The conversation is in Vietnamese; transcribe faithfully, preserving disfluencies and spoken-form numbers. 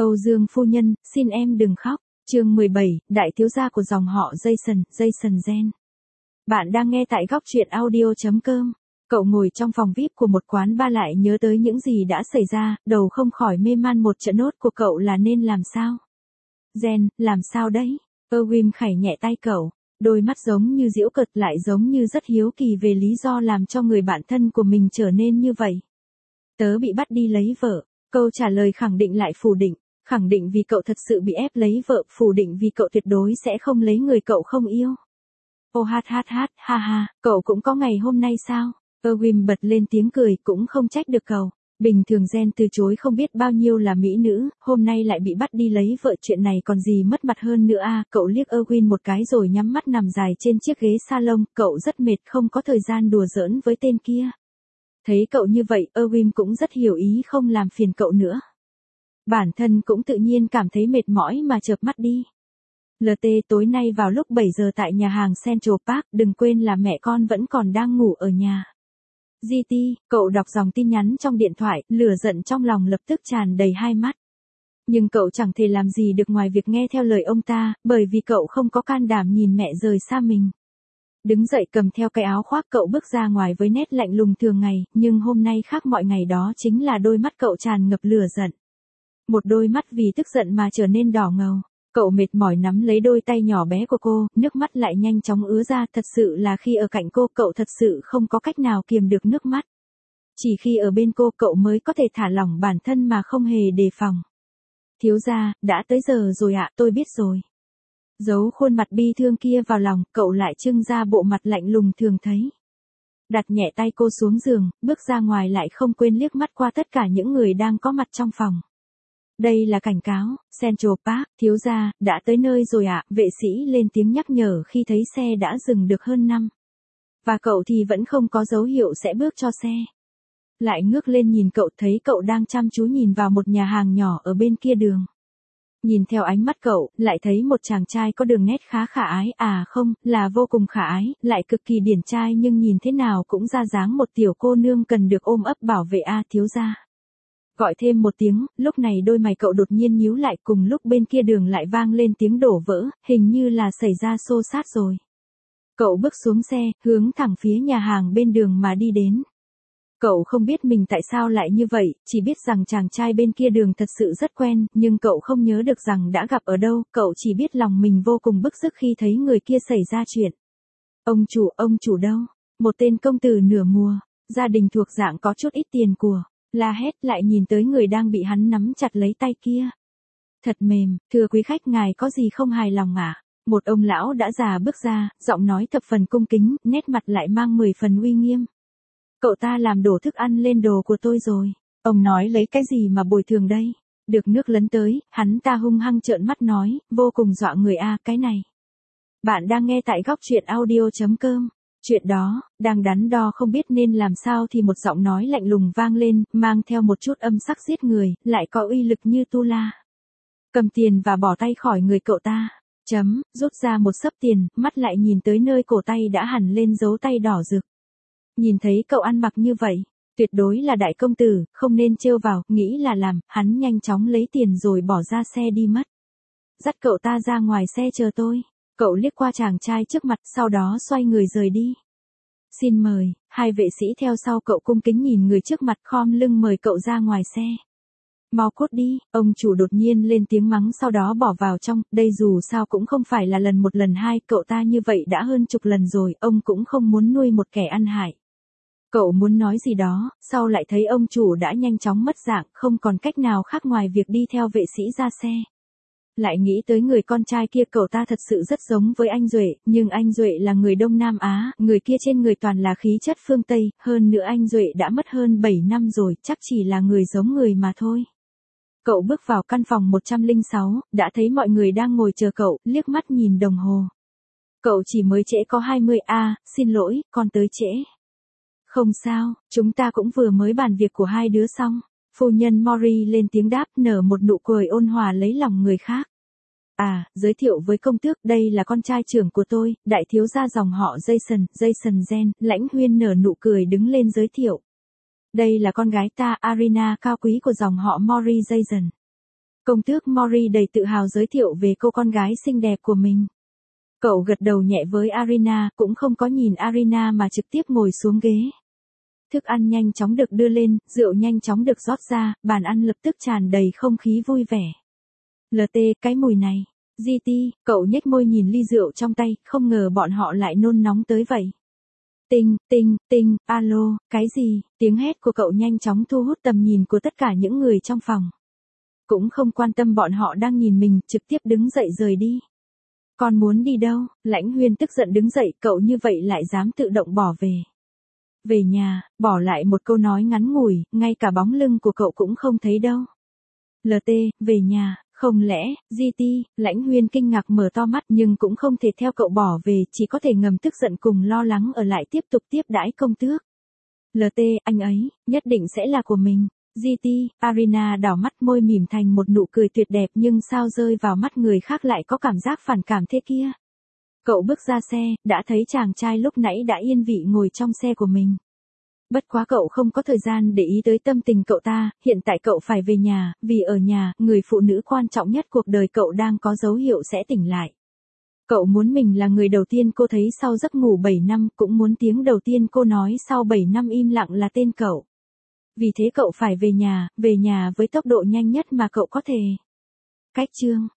Âu Dương phu nhân, xin em đừng khóc. Chương mười bảy, đại thiếu gia của dòng họ Jason, Jason Gen. Bạn đang nghe tại góc truyện audio chấm com. Cậu ngồi trong phòng vi ai pi của một quán bar lại nhớ tới những gì đã xảy ra, đầu không khỏi mê man. Một trận nốt của cậu là nên làm sao? Gen, làm sao đấy? Erwin khải nhẹ tay cậu, đôi mắt giống như giễu cợt lại giống như rất hiếu kỳ về lý do làm cho người bạn thân của mình trở nên như vậy. Tớ bị bắt đi lấy vợ. Câu trả lời khẳng định lại phủ định. Khẳng định vì cậu thật sự bị ép lấy vợ, phủ định vì cậu tuyệt đối sẽ không lấy người cậu không yêu. Ô hát hát hát, ha ha, cậu cũng có ngày hôm nay sao? Erwin bật lên tiếng cười, cũng không trách được cậu. Bình thường Gen từ chối không biết bao nhiêu là mỹ nữ, hôm nay lại bị bắt đi lấy vợ, chuyện này còn gì mất mặt hơn nữa à? Cậu liếc Erwin một cái rồi nhắm mắt nằm dài trên chiếc ghế salon, cậu rất mệt, không có thời gian đùa giỡn với tên kia. Thấy cậu như vậy, Erwin cũng rất hiểu ý không làm phiền cậu nữa. Bản thân cũng tự nhiên cảm thấy mệt mỏi mà chợp mắt đi. lờ tê tối nay vào lúc bảy giờ tại nhà hàng Central Park, đừng quên là mẹ con vẫn còn đang ngủ ở nhà. giê tê, cậu đọc dòng tin nhắn trong điện thoại, lửa giận trong lòng lập tức tràn đầy hai mắt. Nhưng cậu chẳng thể làm gì được ngoài việc nghe theo lời ông ta, bởi vì cậu không có can đảm nhìn mẹ rời xa mình. Đứng dậy cầm theo cái áo khoác cậu bước ra ngoài với nét lạnh lùng thường ngày, nhưng hôm nay khác mọi ngày, đó chính là đôi mắt cậu tràn ngập lửa giận. Một đôi mắt vì tức giận mà trở nên đỏ ngầu. Cậu mệt mỏi nắm lấy đôi tay nhỏ bé của cô, nước mắt lại nhanh chóng ứa ra. Thật sự là khi ở cạnh cô, cậu thật sự không có cách nào kiềm được nước mắt. Chỉ khi ở bên cô, cậu mới có thể thả lỏng bản thân mà không hề đề phòng. Thiếu gia, đã tới giờ rồi ạ, tôi biết rồi. Giấu khuôn mặt bi thương kia vào lòng, cậu lại trưng ra bộ mặt lạnh lùng thường thấy. Đặt nhẹ tay cô xuống giường, bước ra ngoài lại không quên liếc mắt qua tất cả những người đang có mặt trong phòng. Đây là cảnh cáo, Central Park, thiếu gia, đã tới nơi rồi ạ, vệ sĩ lên tiếng nhắc nhở khi thấy xe đã dừng được hơn năm. Và cậu thì vẫn không có dấu hiệu sẽ bước cho xe. Lại ngước lên nhìn cậu, thấy cậu đang chăm chú nhìn vào một nhà hàng nhỏ ở bên kia đường. Nhìn theo ánh mắt cậu, lại thấy một chàng trai có đường nét khá khả ái, à không, là vô cùng khả ái, lại cực kỳ điển trai nhưng nhìn thế nào cũng ra dáng một tiểu cô nương cần được ôm ấp bảo vệ a à, thiếu gia. Gọi thêm một tiếng, lúc này đôi mày cậu đột nhiên nhíu lại, cùng lúc bên kia đường lại vang lên tiếng đổ vỡ, hình như là xảy ra xô xát rồi. Cậu bước xuống xe, hướng thẳng phía nhà hàng bên đường mà đi đến. Cậu không biết mình tại sao lại như vậy, chỉ biết rằng chàng trai bên kia đường thật sự rất quen, nhưng cậu không nhớ được rằng đã gặp ở đâu, cậu chỉ biết lòng mình vô cùng bức rứt khi thấy người kia xảy ra chuyện. Ông chủ, ông chủ đâu? Một tên công tử nửa mùa, gia đình thuộc dạng có chút ít tiền của. La hét lại nhìn tới người đang bị hắn nắm chặt lấy tay kia. Thật mềm, thưa quý khách, ngài có gì không hài lòng ạ? À? Một ông lão đã già bước ra, giọng nói thập phần cung kính, nét mặt lại mang mười phần uy nghiêm. Cậu ta làm đổ thức ăn lên đồ của tôi rồi. Ông nói lấy cái gì mà bồi thường đây? Được nước lấn tới, hắn ta hung hăng trợn mắt nói, vô cùng dọa người a, à, cái này. Bạn đang nghe tại góc truyện audio chấm com. Chuyện đó, đang đắn đo không biết nên làm sao thì một giọng nói lạnh lùng vang lên, mang theo một chút âm sắc giết người, lại có uy lực như tu la. Cầm tiền và bỏ tay khỏi người cậu ta. Chấm, rút ra một xấp tiền, mắt lại nhìn tới nơi cổ tay đã hằn lên dấu tay đỏ rực. Nhìn thấy cậu ăn mặc như vậy, tuyệt đối là đại công tử, không nên trêu vào, nghĩ là làm, hắn nhanh chóng lấy tiền rồi bỏ ra xe đi mất. Dắt cậu ta ra ngoài xe chờ tôi. Cậu liếc qua chàng trai trước mặt, sau đó xoay người rời đi. Xin mời, hai vệ sĩ theo sau cậu cung kính nhìn người trước mặt, khom lưng mời cậu ra ngoài xe. Mau cút đi, ông chủ đột nhiên lên tiếng mắng, sau đó bỏ vào trong, đây dù sao cũng không phải là lần một lần hai, cậu ta như vậy đã hơn chục lần rồi, ông cũng không muốn nuôi một kẻ ăn hại. Cậu muốn nói gì đó, sau lại thấy ông chủ đã nhanh chóng mất dạng, không còn cách nào khác ngoài việc đi theo vệ sĩ ra xe. Lại nghĩ tới người con trai kia, cậu ta thật sự rất giống với anh Duệ, nhưng anh Duệ là người Đông Nam Á, người kia trên người toàn là khí chất phương Tây, hơn nữa anh Duệ đã mất hơn bảy năm rồi, chắc chỉ là người giống người mà thôi. Cậu bước vào căn phòng một trăm lẻ sáu, đã thấy mọi người đang ngồi chờ cậu, liếc mắt nhìn đồng hồ. Cậu chỉ mới trễ có hai mươi, a, à, xin lỗi, con tới trễ. Không sao, chúng ta cũng vừa mới bàn việc của hai đứa xong. Phu nhân Mori lên tiếng đáp, nở một nụ cười ôn hòa lấy lòng người khác. À, giới thiệu với công tước, đây là con trai trưởng của tôi, đại thiếu gia dòng họ Jason, Jason Gen. Lãnh Huyên nở nụ cười đứng lên giới thiệu. Đây là con gái ta, Arina, cao quý của dòng họ Mori Jason. Công tước Mori đầy tự hào giới thiệu về cô con gái xinh đẹp của mình. Cậu gật đầu nhẹ với Arina, cũng không có nhìn Arina mà trực tiếp ngồi xuống ghế. Thức ăn nhanh chóng được đưa lên, rượu nhanh chóng được rót ra, bàn ăn lập tức tràn đầy không khí vui vẻ. lờ tê, cái mùi này. giê tê, cậu nhếch môi nhìn ly rượu trong tay, không ngờ bọn họ lại nôn nóng tới vậy. Tinh, tinh, tinh, alo, cái gì? Tiếng hét của cậu nhanh chóng thu hút tầm nhìn của tất cả những người trong phòng. Cũng không quan tâm bọn họ đang nhìn mình, trực tiếp đứng dậy rời đi. Con muốn đi đâu? Lãnh Huyên tức giận đứng dậy, cậu như vậy lại dám tự động bỏ về. Về nhà, bỏ lại một câu nói ngắn ngủi, ngay cả bóng lưng của cậu cũng không thấy đâu. lờ tê, về nhà, không lẽ, giê tê, Lãnh Huyên kinh ngạc mở to mắt nhưng cũng không thể theo cậu bỏ về, chỉ có thể ngầm tức giận cùng lo lắng ở lại tiếp tục tiếp đãi công tước. lờ tê, anh ấy, nhất định sẽ là của mình. giê tê, Arina đảo mắt môi mỉm thành một nụ cười tuyệt đẹp nhưng sao rơi vào mắt người khác lại có cảm giác phản cảm thế kia. Cậu bước ra xe, đã thấy chàng trai lúc nãy đã yên vị ngồi trong xe của mình. Bất quá cậu không có thời gian để ý tới tâm tình cậu ta, hiện tại cậu phải về nhà, vì ở nhà, người phụ nữ quan trọng nhất cuộc đời cậu đang có dấu hiệu sẽ tỉnh lại. Cậu muốn mình là người đầu tiên cô thấy sau giấc ngủ bảy năm, cũng muốn tiếng đầu tiên cô nói sau bảy năm im lặng là tên cậu. Vì thế cậu phải về nhà, về nhà với tốc độ nhanh nhất mà cậu có thể. Cách chương